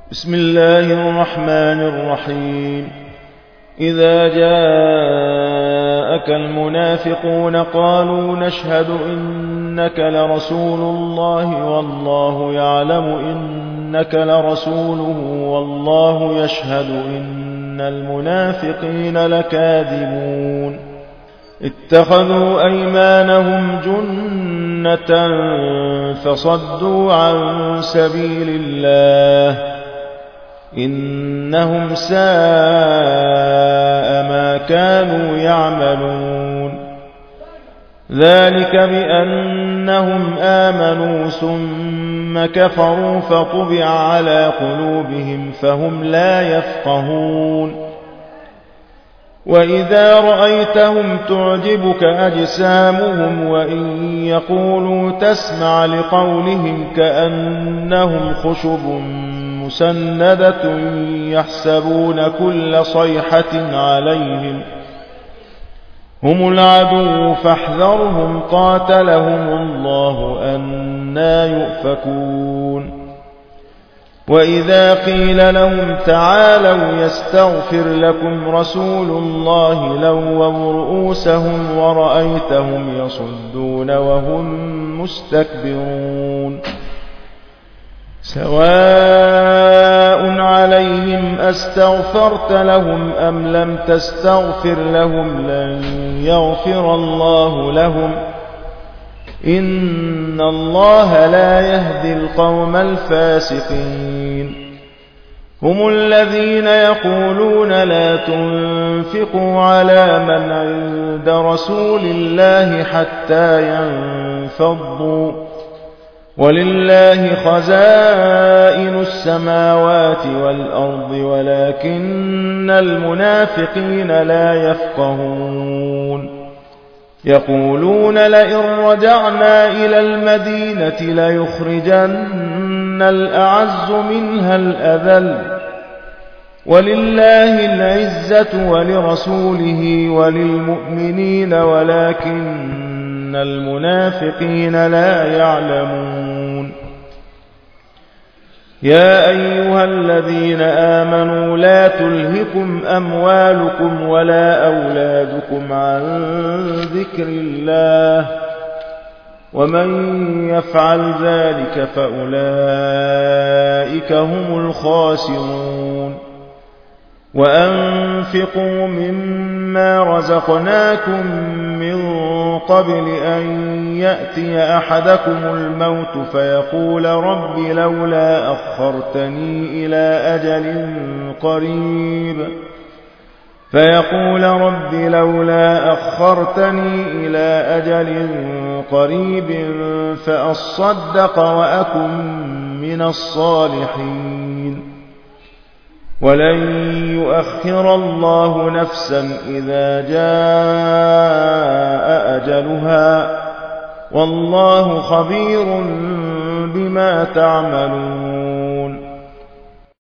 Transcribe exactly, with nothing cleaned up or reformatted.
بسم الله الرحمن الرحيم إذا جاءك المنافقون قالوا نشهد إنك لرسول الله والله يعلم إنك لرسوله والله يشهد إن المنافقين لكاذبون اتخذوا أيمانهم جنة فصدوا عن سبيل الله إنهم ساء ما كانوا يعملون ذلك بأنهم آمنوا ثم كفروا فطبع على قلوبهم فهم لا يفقهون وإذا رأيتهم تعجبك أجسامهم وإن يقولوا تسمع لقولهم كأنهم خشب مسندة يحسبون كل صيحة عليهم هم العدو فاحذرهم قاتلهم الله أنى يؤفكون وإذا قيل لهم تعالوا يستغفر لكم رسول الله لووا رؤوسهم ورأيتهم يصدون وهم مستكبرون سواء عليهم أستغفرت لهم أم لم تستغفر لهم لن يغفر الله لهم إن الله لا يهدي القوم الفاسقين هم الذين يقولون لا تنفقوا على من عند رسول الله حتى ينفضوا ولله خزائن السماوات والأرض ولكن المنافقين لا يفقهون يقولون لئن رجعنا إلى المدينة ليخرجن الأعز منها الأذل ولله العزة ولرسوله وللمؤمنين ولكن المنافقين لا يعلمون يا أيها الذين آمنوا لا تلهكم أموالكم ولا أولادكم عن ذكر الله ومن يفعل ذلك فأولئك هم الخاسرون وأنفقوا مما رزقناكم من قبل أن يأتي أحدكم الموت فيقول رب لولا أخرتني إلى أجل قريب فيقول رب لولا أخرتني إلى أجل قريب فأصدق وأكن من الصالحين ولن يؤخر الله نفسا إذا جاء أجلها والله خبير بما تعملون